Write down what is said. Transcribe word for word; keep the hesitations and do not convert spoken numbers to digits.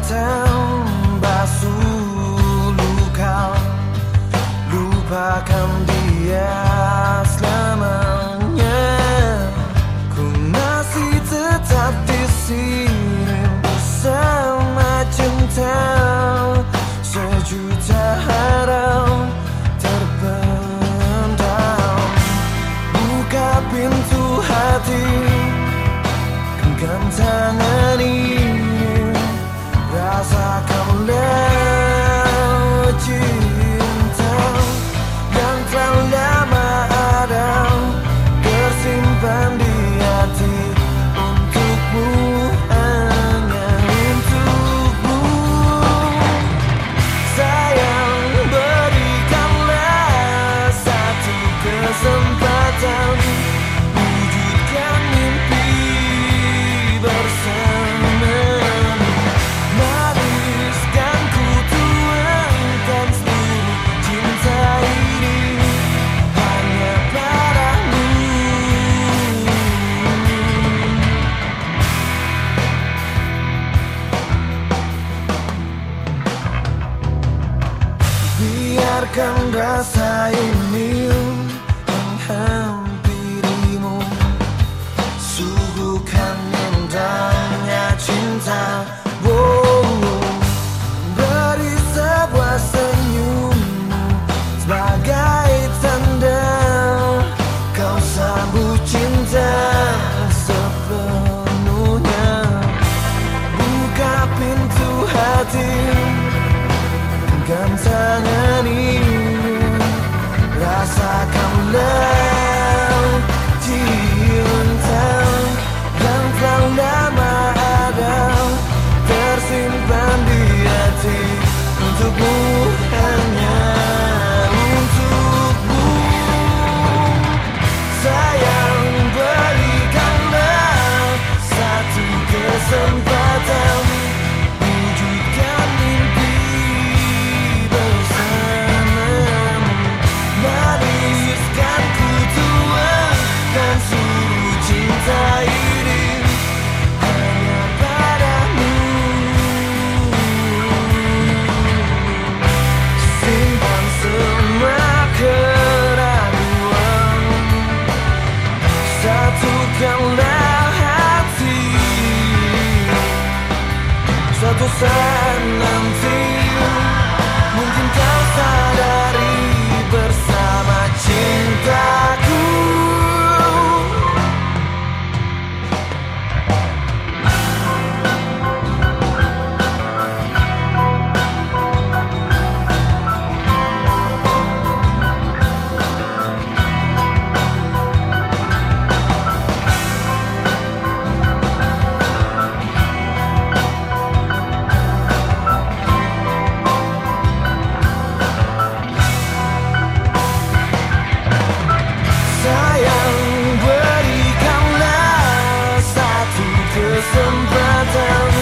kesempatan basuh luka, lupakan dia selamanya. Ku masih tetap di sini bersama cinta, sejuta harap terpendam. Buka pintu hati, genggam tangan ini, rasakanlah cinta yang telah lama ada, tersimpan di hati untukmu, hanya untukmu. Sayang, berikanlah satu kesempatan, wujudkan mimpi bersama. Maniskan ku tuangkan seluruh cinta ini hanya padamu. Biarkan rasa ini menghampirimu, suguhkan indahnya cinta. Wow, beri sebuah senyummu sebagai tanda kau sambut cinta sepenuhnya. Buka pintu hati, genggam tangan ini, rasakanlah cinta yang telah lama ada, tersimpan di hati untukmu, hanya untukmu. Sayang, berikanlah satu kesempatan, wujudkan mimpi bersamamu. Maniskan ku tuangkan seluruh cinta ini hanya padamu. Simpan semua keraguan, satukanlah hati. Suatu saat nanti mungkin kau sadari bersama cintaku. Sayang, berikanlah satu kesempatan,